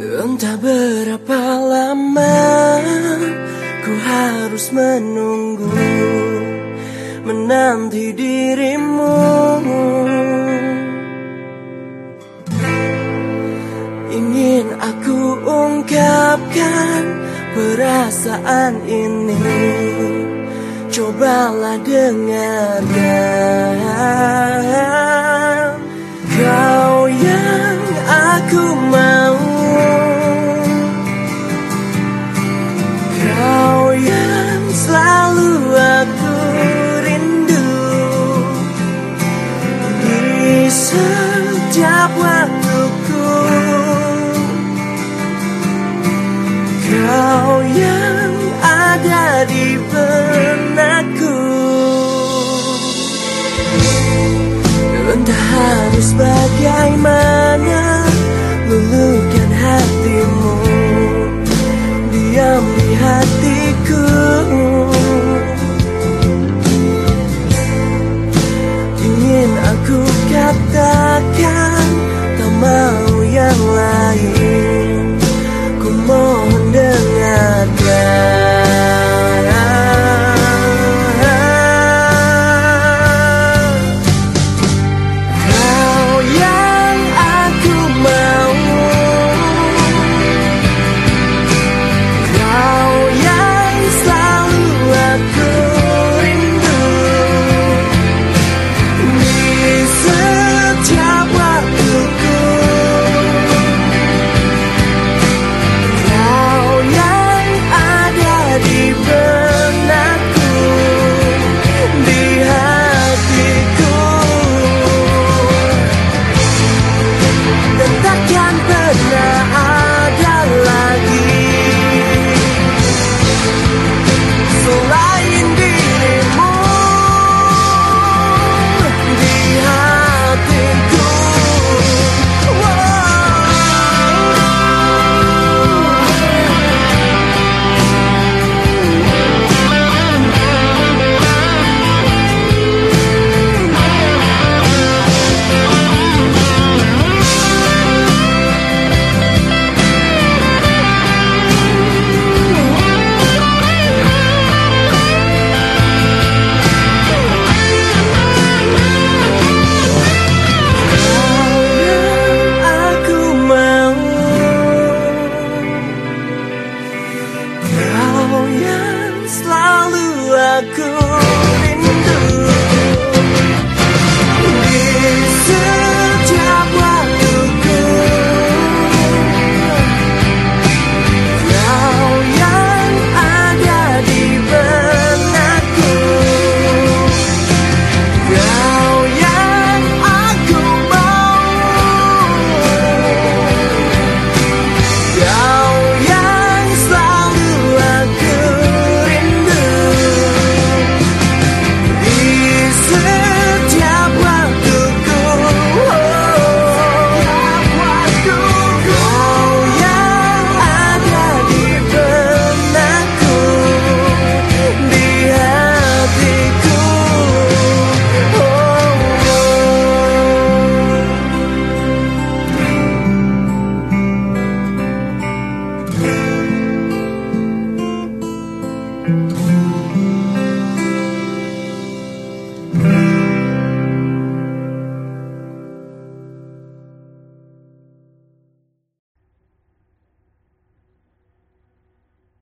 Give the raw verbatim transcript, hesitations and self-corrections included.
Entah berapa lama ku harus menunggu, menanti dirimu. Ingin aku ungkapkan perasaan ini, cobalah dengarkan. Kau yang aku mau, kau yang selalu aku rindu. Di setiap waktuku, kau yang ada di benakku. Entah harus bagaimana luluhkan hatimu, diam di hatiku. Ingin aku katakan, tak mau yang lain. Ku mohon dengarkan. Aku rindu di setiap waktuku. Kau yang ada di benakku, kau yang aku mau, kau yang selalu aku rindu. Thank you.